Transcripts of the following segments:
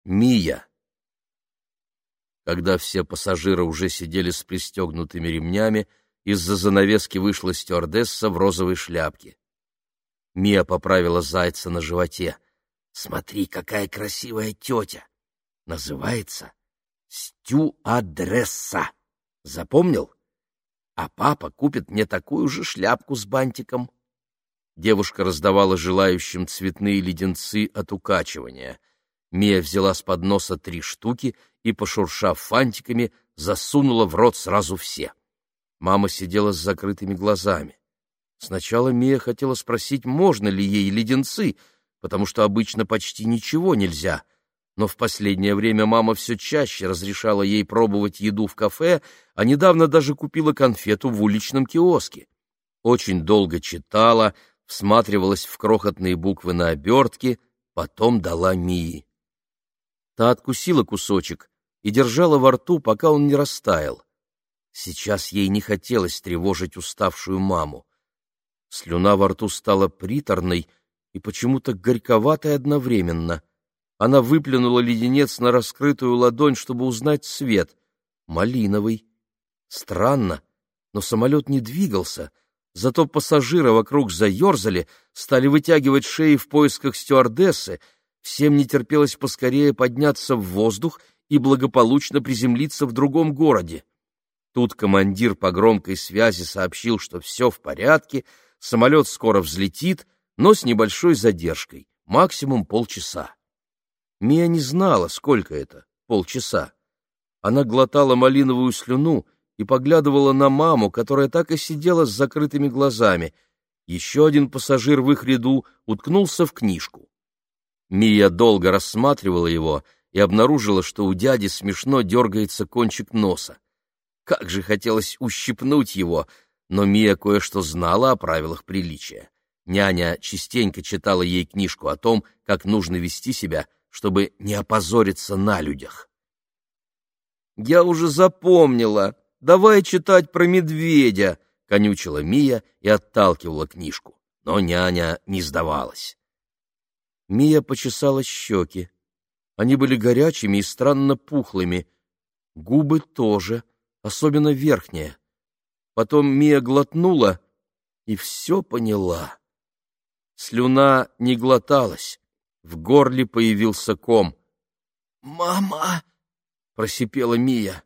Мия. Когда все пассажиры уже сидели с пристегнутыми ремнями, из-за занавески вышла стюардесса в розовой шляпке. Мия поправила зайца на животе. «Смотри, какая красивая тетя! Называется стюадресса. Запомнил? А папа купит мне такую же шляпку с бантиком». Девушка раздавала желающим цветные леденцы от укачивания. Мия взяла с подноса 3 штуки и, пошуршав фантиками, засунула в рот сразу все. Мама сидела с закрытыми глазами. Сначала Мия хотела спросить, можно ли ей леденцы, потому что обычно почти ничего нельзя. Но в последнее время мама все чаще разрешала ей пробовать еду в кафе, а недавно даже купила конфету в уличном киоске. Очень долго читала, всматривалась в крохотные буквы на обертке, потом дала Мии. Та откусила кусочек и держала во рту, пока он не растаял. Сейчас ей не хотелось тревожить уставшую маму. Слюна во рту стала приторной и почему-то горьковатой одновременно. Она выплюнула леденец на раскрытую ладонь, чтобы узнать цвет. Малиновый. Странно, но самолет не двигался, зато пассажиры вокруг заерзали, стали вытягивать шеи в поисках стюардессы, всем не терпелось поскорее подняться в воздух и благополучно приземлиться в другом городе. Тут командир по громкой связи сообщил, что все в порядке, самолет скоро взлетит, но с небольшой задержкой, максимум полчаса. Мия не знала, сколько это — полчаса. Она глотала малиновую слюну и поглядывала на маму, которая так и сидела с закрытыми глазами. Еще один пассажир в их ряду уткнулся в книжку. Мия долго рассматривала его и обнаружила, что у дяди смешно дергается кончик носа. Как же хотелось ущипнуть его, но Мия кое-что знала о правилах приличия. Няня частенько читала ей книжку о том, как нужно вести себя, чтобы не опозориться на людях. «Я уже запомнила. Давай читать про медведя», — конючила Мия и отталкивала книжку. Но няня не сдавалась. Мия почесала щеки. Они были горячими и странно пухлыми. Губы тоже, особенно верхняя. Потом Мия глотнула и все поняла. Слюна не глоталась. В горле появился ком. «Мама!» — просипела Мия.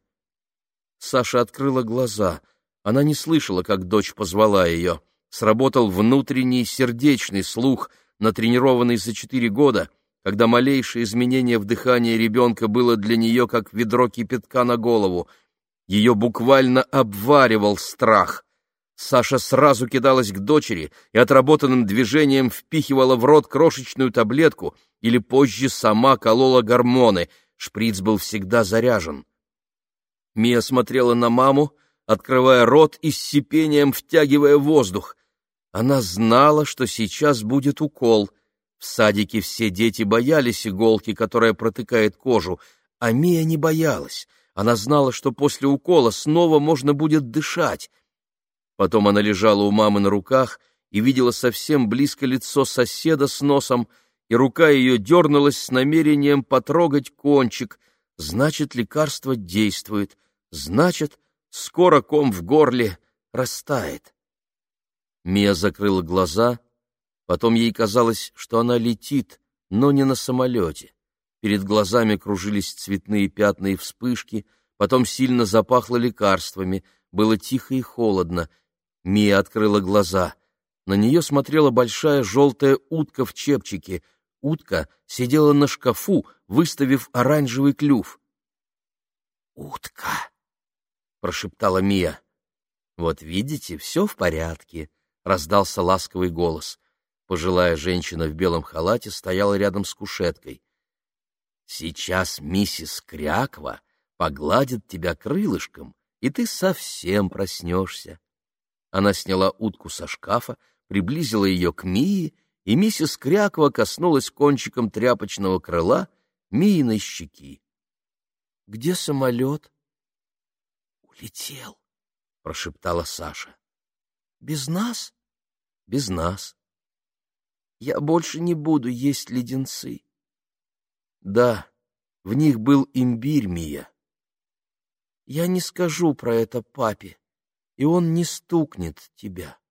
Саша открыла глаза. Она не слышала, как дочь позвала ее. Сработал внутренний сердечный слух, натренированный за 4 года, когда малейшее изменение в дыхании ребенка было для нее как ведро кипятка на голову. Ее буквально обваривал страх. Саша сразу кидалась к дочери и отработанным движением впихивала в рот крошечную таблетку или позже сама колола гормоны. Шприц был всегда заряжен. Мия смотрела на маму, открывая рот и с сипением втягивая воздух. Она знала, что сейчас будет укол. В садике все дети боялись иголки, которая протыкает кожу, а Мия не боялась. Она знала, что после укола снова можно будет дышать. Потом она лежала у мамы на руках и видела совсем близко лицо соседа с носом, и рука ее дернулась с намерением потрогать кончик. Значит, лекарство действует. Значит, скоро ком в горле растает. Мия закрыла глаза. Потом ей казалось, что она летит, но не на самолете. Перед глазами кружились цветные пятна и вспышки, потом сильно запахло лекарствами, было тихо и холодно. Мия открыла глаза. На нее смотрела большая желтая утка в чепчике. Утка сидела на шкафу, выставив оранжевый клюв. «Утка!» — прошептала Мия. «Вот видите, все в порядке», — раздался ласковый голос. Пожилая женщина в белом халате стояла рядом с кушеткой. «Сейчас миссис Кряква погладит тебя крылышком, и ты совсем проснешься». Она сняла утку со шкафа, приблизила ее к Мии, и миссис Кряква коснулась кончиком тряпочного крыла Мииной щеки. «Где самолет?» «Улетел», — прошептала Саша. «Без нас?» «Без нас». «Я больше не буду есть леденцы». «Да, В них был имбирь, Мия. Я не скажу про это папе, и он не стукнет тебя.